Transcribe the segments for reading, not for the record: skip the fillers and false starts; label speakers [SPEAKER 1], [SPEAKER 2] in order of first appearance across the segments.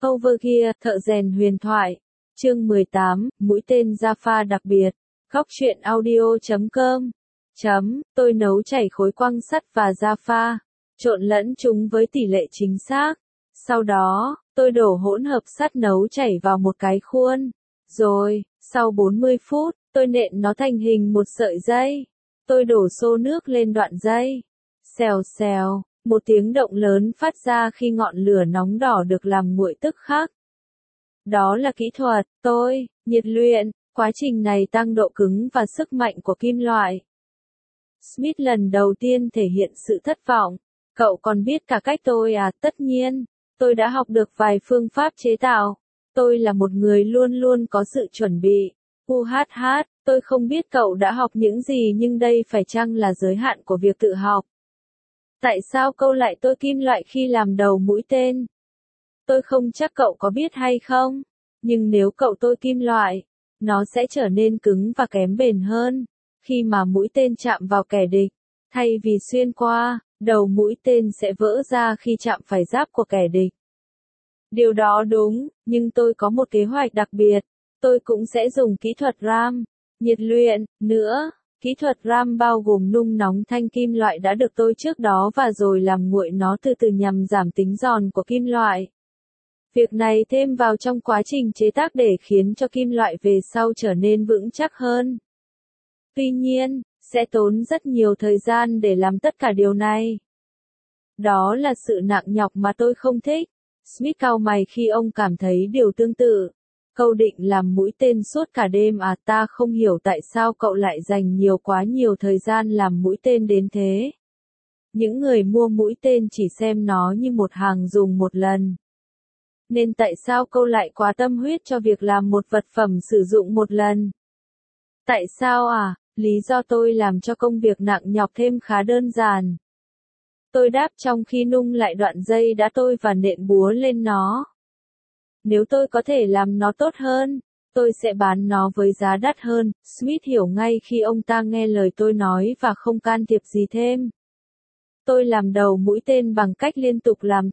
[SPEAKER 1] Overgear, thợ rèn huyền thoại. Chương 18, mũi tên Jaffa đặc biệt. Góc truyện audio.com. Tôi nấu chảy khối quăng sắt và Jaffa, trộn lẫn chúng với tỷ lệ chính xác. Sau đó, tôi đổ hỗn hợp sắt nấu chảy vào một cái khuôn. Rồi, sau 40 phút, tôi nện nó thành hình một sợi dây. Tôi đổ xô nước lên đoạn dây. Xèo xèo, một tiếng động lớn phát ra khi ngọn lửa nóng đỏ được làm nguội tức khắc. Đó là kỹ thuật, nhiệt luyện, quá trình này tăng độ cứng và sức mạnh của kim loại. Smith lần đầu tiên thể hiện sự thất vọng. Cậu còn biết cả cách tôi à? Tất nhiên, tôi đã học được vài phương pháp chế tạo. Tôi là một người luôn luôn có sự chuẩn bị. Tôi không biết cậu đã học những gì nhưng đây phải chăng là giới hạn của việc tự học. Tại sao câu lại tôi kim loại khi làm đầu mũi tên? Tôi không chắc cậu có biết hay không, nhưng nếu cậu tôi kim loại, nó sẽ trở nên cứng và kém bền hơn. Khi mà mũi tên chạm vào kẻ địch, thay vì xuyên qua, đầu mũi tên sẽ vỡ ra khi chạm phải giáp của kẻ địch. Điều đó đúng, nhưng tôi có một kế hoạch đặc biệt. Tôi cũng sẽ dùng kỹ thuật ram, nhiệt luyện, nữa. Kỹ thuật ram bao gồm nung nóng thanh kim loại đã được tôi trước đó và rồi làm nguội nó từ từ nhằm giảm tính giòn của kim loại. Việc này thêm vào trong quá trình chế tác để khiến cho kim loại về sau trở nên vững chắc hơn. Tuy nhiên, sẽ tốn rất nhiều thời gian để làm tất cả điều này. Đó là sự nặng nhọc mà tôi không thích. Smith cau mày khi ông cảm thấy điều tương tự. Cậu định làm mũi tên suốt cả đêm à? Ta không hiểu tại sao cậu lại dành quá nhiều thời gian làm mũi tên đến thế. Những người mua mũi tên chỉ xem nó như một hàng dùng một lần. Nên tại sao cậu lại quá tâm huyết cho việc làm một vật phẩm sử dụng một lần? Tại sao à? Lý do tôi làm cho công việc nặng nhọc thêm khá đơn giản. Tôi đáp trong khi nung lại đoạn dây đã tôi và nện búa lên nó. Nếu tôi có thể làm nó tốt hơn, tôi sẽ bán nó với giá đắt hơn. Smith hiểu ngay khi ông ta nghe lời tôi nói và không can thiệp gì thêm. Tôi làm đầu mũi tên bằng cách liên tục làm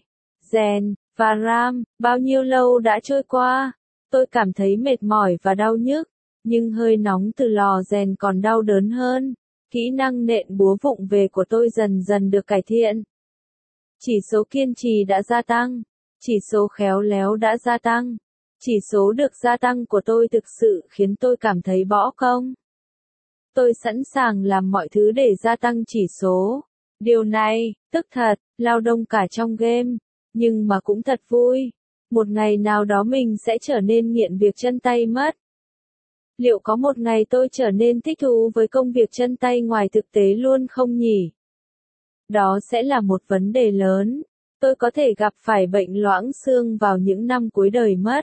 [SPEAKER 1] rèn và ram. Bao nhiêu lâu đã trôi qua? Tôi cảm thấy mệt mỏi và đau nhức, nhưng hơi nóng từ lò rèn còn đau đớn hơn. Kỹ năng nện búa vụng về của tôi dần dần được cải thiện. Chỉ số kiên trì đã gia tăng. Chỉ số khéo léo đã gia tăng. Chỉ số được gia tăng của tôi thực sự khiến tôi cảm thấy bỏ công. Tôi sẵn sàng làm mọi thứ để gia tăng chỉ số. Điều này, tức thật, lao động cả trong game, nhưng mà cũng thật vui. Một ngày nào đó mình sẽ trở nên nghiện việc chân tay mất. Liệu có một ngày tôi trở nên thích thú với công việc chân tay ngoài thực tế luôn không nhỉ? Đó sẽ là một vấn đề lớn. Tôi có thể gặp phải bệnh loãng xương vào những năm cuối đời mất.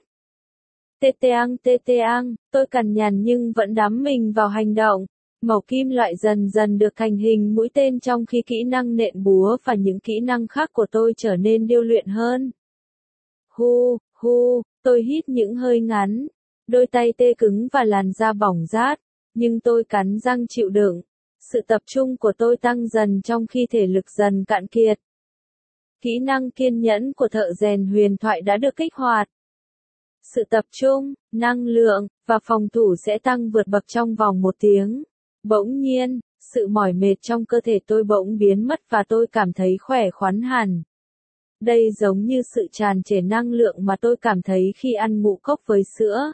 [SPEAKER 1] Teteang, tôi cằn nhằn nhưng vẫn đắm mình vào hành động. Mẩu kim loại dần dần được thành hình mũi tên trong khi kỹ năng nện búa và những kỹ năng khác của tôi trở nên điêu luyện hơn. Tôi hít những hơi ngắn. Đôi tay tê cứng và làn da bỏng rát, nhưng tôi cắn răng chịu đựng. Sự tập trung của tôi tăng dần trong khi thể lực dần cạn kiệt. Kỹ năng kiên nhẫn của thợ rèn huyền thoại đã được kích hoạt. Sự tập trung, năng lượng, và phòng thủ sẽ tăng vượt bậc trong vòng 1 tiếng. Bỗng nhiên, sự mỏi mệt trong cơ thể tôi bỗng biến mất và tôi cảm thấy khỏe khoắn hẳn. Đây giống như sự tràn trề năng lượng mà tôi cảm thấy khi ăn ngũ cốc với sữa.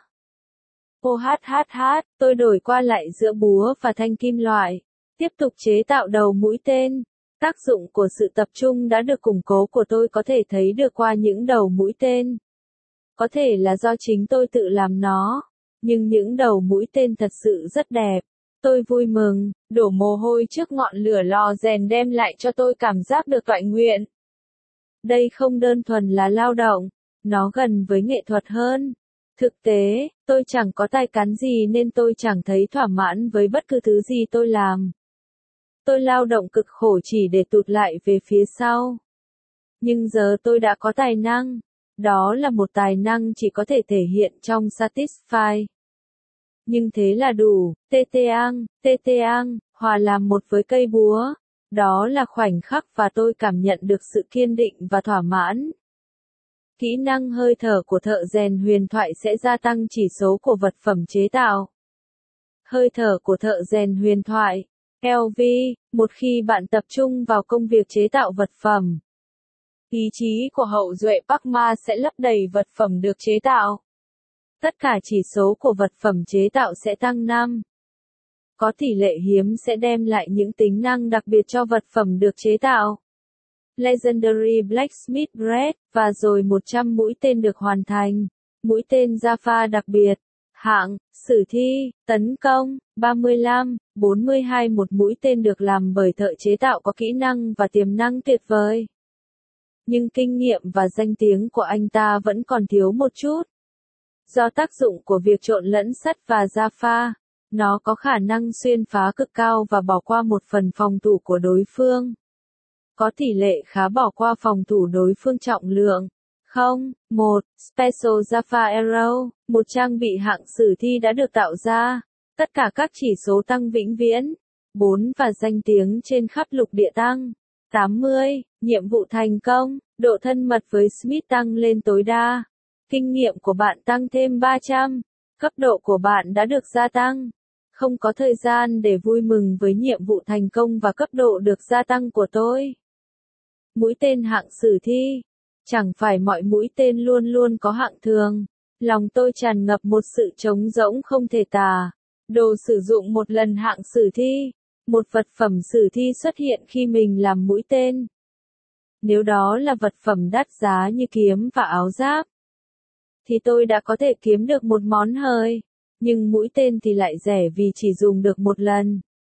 [SPEAKER 1] Tôi đổi qua lại giữa búa và thanh kim loại. Tiếp tục chế tạo đầu mũi tên. Tác dụng của sự tập trung đã được củng cố của tôi có thể thấy được qua những đầu mũi tên. Có thể là do chính tôi tự làm nó, nhưng những đầu mũi tên thật sự rất đẹp. Tôi vui mừng, đổ mồ hôi trước ngọn lửa lò rèn đem lại cho tôi cảm giác được toại nguyện. Đây không đơn thuần là lao động, nó gần với nghệ thuật hơn. Thực tế, tôi chẳng có tài cán gì nên tôi chẳng thấy thỏa mãn với bất cứ thứ gì tôi làm. Tôi lao động cực khổ chỉ để tụt lại về phía sau. Nhưng giờ tôi đã có tài năng. Đó là một tài năng chỉ có thể thể hiện trong Satisfy. Nhưng thế là đủ. Teteang, hòa làm một với cây búa. Đó là khoảnh khắc và tôi cảm nhận được sự kiên định và thỏa mãn. Kỹ năng hơi thở của thợ rèn huyền thoại sẽ gia tăng chỉ số của vật phẩm chế tạo. Hơi thở của thợ rèn huyền thoại. LV, một khi bạn tập trung vào công việc chế tạo vật phẩm, ý chí của hậu duệ Park Ma sẽ lấp đầy vật phẩm được chế tạo. Tất cả chỉ số của vật phẩm chế tạo sẽ tăng 5. Có tỷ lệ hiếm sẽ đem lại những tính năng đặc biệt cho vật phẩm được chế tạo. Legendary Blacksmith Bread, và rồi 100 mũi tên được hoàn thành. Mũi tên Jaffa đặc biệt. Hạng, sử thi, tấn công, 35, 42. Một mũi tên được làm bởi thợ chế tạo có kỹ năng và tiềm năng tuyệt vời. Nhưng kinh nghiệm và danh tiếng của anh ta vẫn còn thiếu một chút. Do tác dụng của việc trộn lẫn sắt và Jaffa, nó có khả năng xuyên phá cực cao và bỏ qua một phần phòng thủ của đối phương. Có tỷ lệ khá bỏ qua phòng thủ đối phương trọng lượng. 1. Special Jaffa Arrow, một trang bị hạng sử thi đã được tạo ra. Tất cả các chỉ số tăng vĩnh viễn. 4. Và danh tiếng trên khắp lục địa tăng. 80. Nhiệm vụ thành công, độ thân mật với Smith tăng lên tối đa. Kinh nghiệm của bạn tăng thêm 300. Cấp độ của bạn đã được gia tăng. Không có thời gian để vui mừng với nhiệm vụ thành công và cấp độ được gia tăng của tôi. Mũi tên hạng sử thi. Chẳng phải mọi mũi tên luôn luôn có hạng thường. Lòng tôi tràn ngập một sự trống rỗng không thể tả. Đồ sử dụng một lần hạng sử thi. Một vật phẩm sử thi xuất hiện khi mình làm mũi tên. Nếu đó là vật phẩm đắt giá như kiếm và áo giáp, thì tôi đã có thể kiếm được một món hời. Nhưng mũi tên thì lại rẻ vì chỉ dùng được một lần.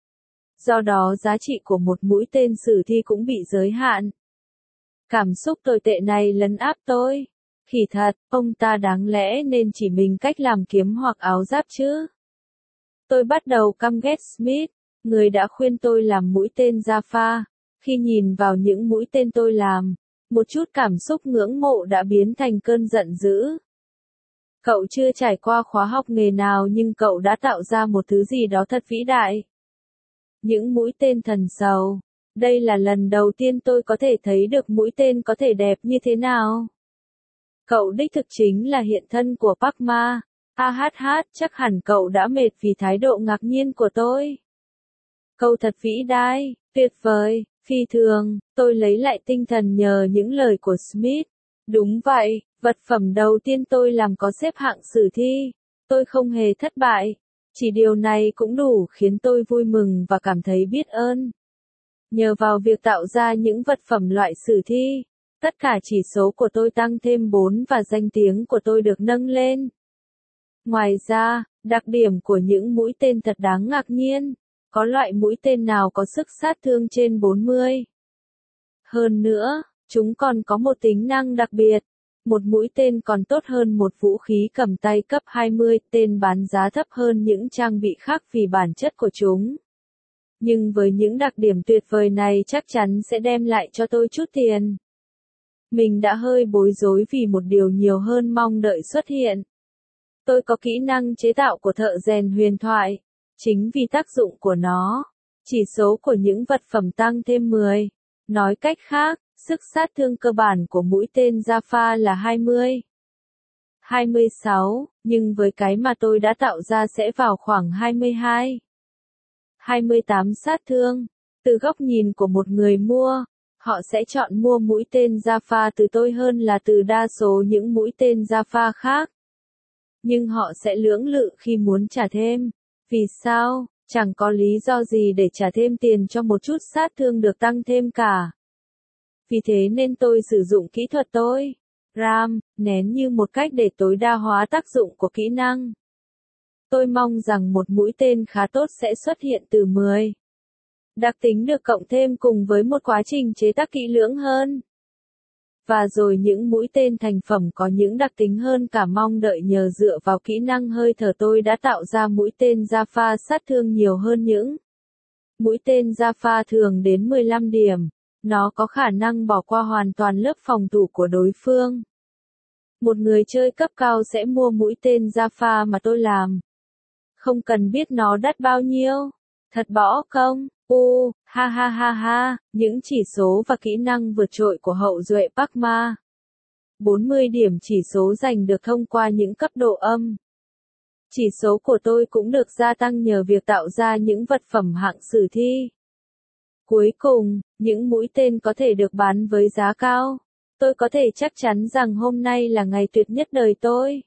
[SPEAKER 1] Do đó giá trị của một mũi tên sử thi cũng bị giới hạn. Cảm xúc tồi tệ này lấn áp tôi. Khỉ thật, ông ta đáng lẽ nên chỉ mình cách làm kiếm hoặc áo giáp chứ. Tôi bắt đầu căm ghét Smith, người đã khuyên tôi làm mũi tên Jaffa. Khi nhìn vào những mũi tên tôi làm, một chút cảm xúc ngưỡng mộ đã biến thành cơn giận dữ. Cậu chưa trải qua khóa học nghề nào nhưng cậu đã tạo ra một thứ gì đó thật vĩ đại. Những mũi tên thần sầu. Đây là lần đầu tiên tôi có thể thấy được mũi tên có thể đẹp như thế nào. Cậu đích thực chính là hiện thân của Park Ma. Chắc hẳn cậu đã mệt vì thái độ ngạc nhiên của tôi. Câu thật vĩ đại, tuyệt vời, phi thường, tôi lấy lại tinh thần nhờ những lời của Smith. Đúng vậy, vật phẩm đầu tiên tôi làm có xếp hạng sử thi. Tôi không hề thất bại. Chỉ điều này cũng đủ khiến tôi vui mừng và cảm thấy biết ơn. Nhờ vào việc tạo ra những vật phẩm loại sử thi, tất cả chỉ số của tôi tăng thêm 4 và danh tiếng của tôi được nâng lên. Ngoài ra, đặc điểm của những mũi tên thật đáng ngạc nhiên. Có loại mũi tên nào có sức sát thương trên 40. Hơn nữa, chúng còn có một tính năng đặc biệt. Một mũi tên còn tốt hơn một vũ khí cầm tay cấp 20, tên bán giá thấp hơn những trang bị khác vì bản chất của chúng. Nhưng với những đặc điểm tuyệt vời này chắc chắn sẽ đem lại cho tôi chút tiền. Mình đã hơi bối rối vì một điều nhiều hơn mong đợi xuất hiện. Tôi có kỹ năng chế tạo của thợ rèn huyền thoại. Chính vì tác dụng của nó, chỉ số của những vật phẩm tăng thêm 10. Nói cách khác, sức sát thương cơ bản của mũi tên Jaffa là 20. 26, nhưng với cái mà tôi đã tạo ra sẽ vào khoảng 22. 28 sát thương. Từ góc nhìn của một người mua, họ sẽ chọn mua mũi tên Jaffa từ tôi hơn là từ đa số những mũi tên Jaffa khác. Nhưng họ sẽ lưỡng lự khi muốn trả thêm. Vì sao? Chẳng có lý do gì để trả thêm tiền cho một chút sát thương được tăng thêm cả. Vì thế nên tôi sử dụng kỹ thuật tôi. RAM, nén như một cách để tối đa hóa tác dụng của kỹ năng. Tôi mong rằng một mũi tên khá tốt sẽ xuất hiện từ 10. Đặc tính được cộng thêm cùng với một quá trình chế tác kỹ lưỡng hơn. Và rồi những mũi tên thành phẩm có những đặc tính hơn cả mong đợi nhờ dựa vào kỹ năng hơi thở tôi đã tạo ra mũi tên Jaffa sát thương nhiều hơn những mũi tên Jaffa thường đến 15 điểm. Nó có khả năng bỏ qua hoàn toàn lớp phòng thủ của đối phương. Một người chơi cấp cao sẽ mua mũi tên Jaffa mà tôi làm. Không cần biết nó đắt bao nhiêu. Thật bỏ công. Ha, những chỉ số và kỹ năng vượt trội của hậu duệ Park Ma. 40 điểm chỉ số giành được thông qua những cấp độ âm. Chỉ số của tôi cũng được gia tăng nhờ việc tạo ra những vật phẩm hạng sử thi. Cuối cùng, những mũi tên có thể được bán với giá cao. Tôi có thể chắc chắn rằng hôm nay là ngày tuyệt nhất đời tôi.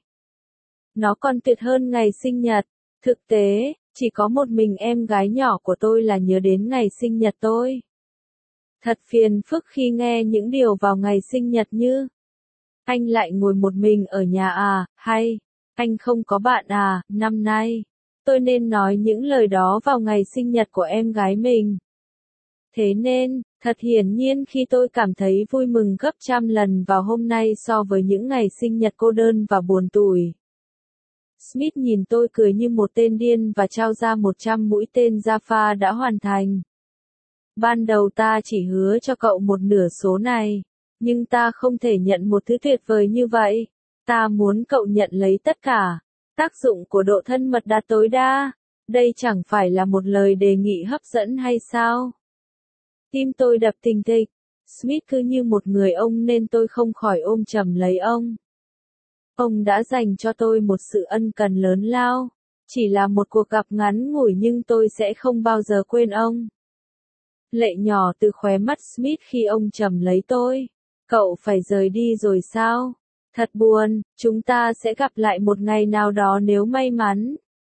[SPEAKER 1] Nó còn tuyệt hơn ngày sinh nhật. Thực tế, chỉ có một mình em gái nhỏ của tôi là nhớ đến ngày sinh nhật tôi. Thật phiền phức khi nghe những điều vào ngày sinh nhật như: anh lại ngồi một mình ở nhà à, hay anh không có bạn à, năm nay. Tôi nên nói những lời đó vào ngày sinh nhật của em gái mình. Thế nên, thật hiển nhiên khi tôi cảm thấy vui mừng gấp trăm lần vào hôm nay so với những ngày sinh nhật cô đơn và buồn tủi. Smith nhìn tôi cười như một tên điên và trao ra 100 mũi tên Jaffa đã hoàn thành. Ban đầu ta chỉ hứa cho cậu một nửa số này, nhưng ta không thể nhận một thứ tuyệt vời như vậy. Ta muốn cậu nhận lấy tất cả. Tác dụng của độ thân mật đạt tối đa. Đây chẳng phải là một lời đề nghị hấp dẫn hay sao? Tim tôi đập thình thịch. Smith cứ như một người ông nên tôi không khỏi ôm chầm lấy ông. Ông đã dành cho tôi một sự ân cần lớn lao. Chỉ là một cuộc gặp ngắn ngủi nhưng tôi sẽ không bao giờ quên ông. Lệ nhỏ từ khóe mắt Smith khi ông chầm lấy tôi. Cậu phải rời đi rồi sao? Thật buồn, chúng ta sẽ gặp lại một ngày nào đó nếu may mắn.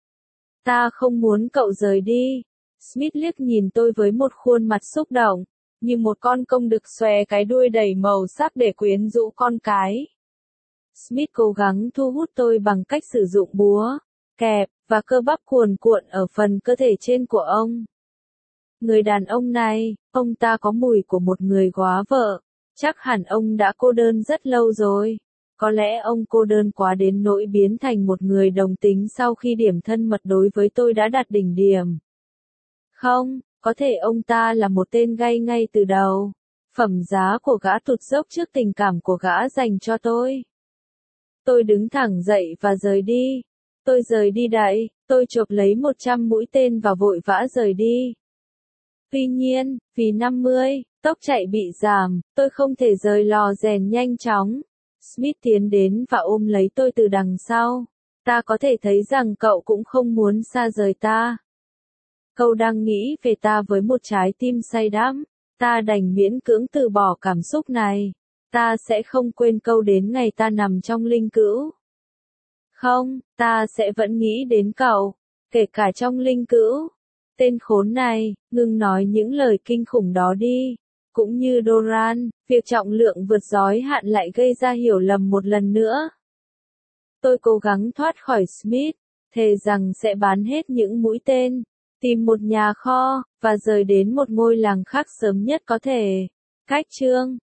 [SPEAKER 1] Ta không muốn cậu rời đi. Smith liếc nhìn tôi với một khuôn mặt xúc động, như một con công đực xòe cái đuôi đầy màu sắc để quyến rũ con cái. Smith cố gắng thu hút tôi bằng cách sử dụng búa, kẹp, và cơ bắp cuồn cuộn ở phần cơ thể trên của ông. Người đàn ông này, ông ta có mùi của một người góa vợ. Chắc hẳn ông đã cô đơn rất lâu rồi. Có lẽ ông cô đơn quá đến nỗi biến thành một người đồng tính sau khi điểm thân mật đối với tôi đã đạt đỉnh điểm. Không, có thể ông ta là một tên gay ngay từ đầu. Phẩm giá của gã tụt dốc trước tình cảm của gã dành cho tôi. Tôi đứng thẳng dậy và rời đi. Tôi rời đi đậy, tôi chộp lấy 100 mũi tên và vội vã rời đi. Tuy nhiên, vì 50, tốc chạy bị giảm, tôi không thể rời lò rèn nhanh chóng. Smith tiến đến và ôm lấy tôi từ đằng sau. Ta có thể thấy rằng cậu cũng không muốn xa rời ta. Cậu đang nghĩ về ta với một trái tim say đắm. Ta đành miễn cưỡng từ bỏ cảm xúc này. Ta sẽ không quên câu đến ngày ta nằm trong linh cữu. Không, ta sẽ vẫn nghĩ đến cậu, kể cả trong linh cữu. Tên khốn này, ngừng nói những lời kinh khủng đó đi. Cũng như Doran, việc trọng lượng vượt giới hạn lại gây ra hiểu lầm một lần nữa. Tôi cố gắng thoát khỏi Smith, thề rằng sẽ bán hết những mũi tên, tìm một nhà kho, và rời đến một ngôi làng khác sớm nhất có thể. Cách chương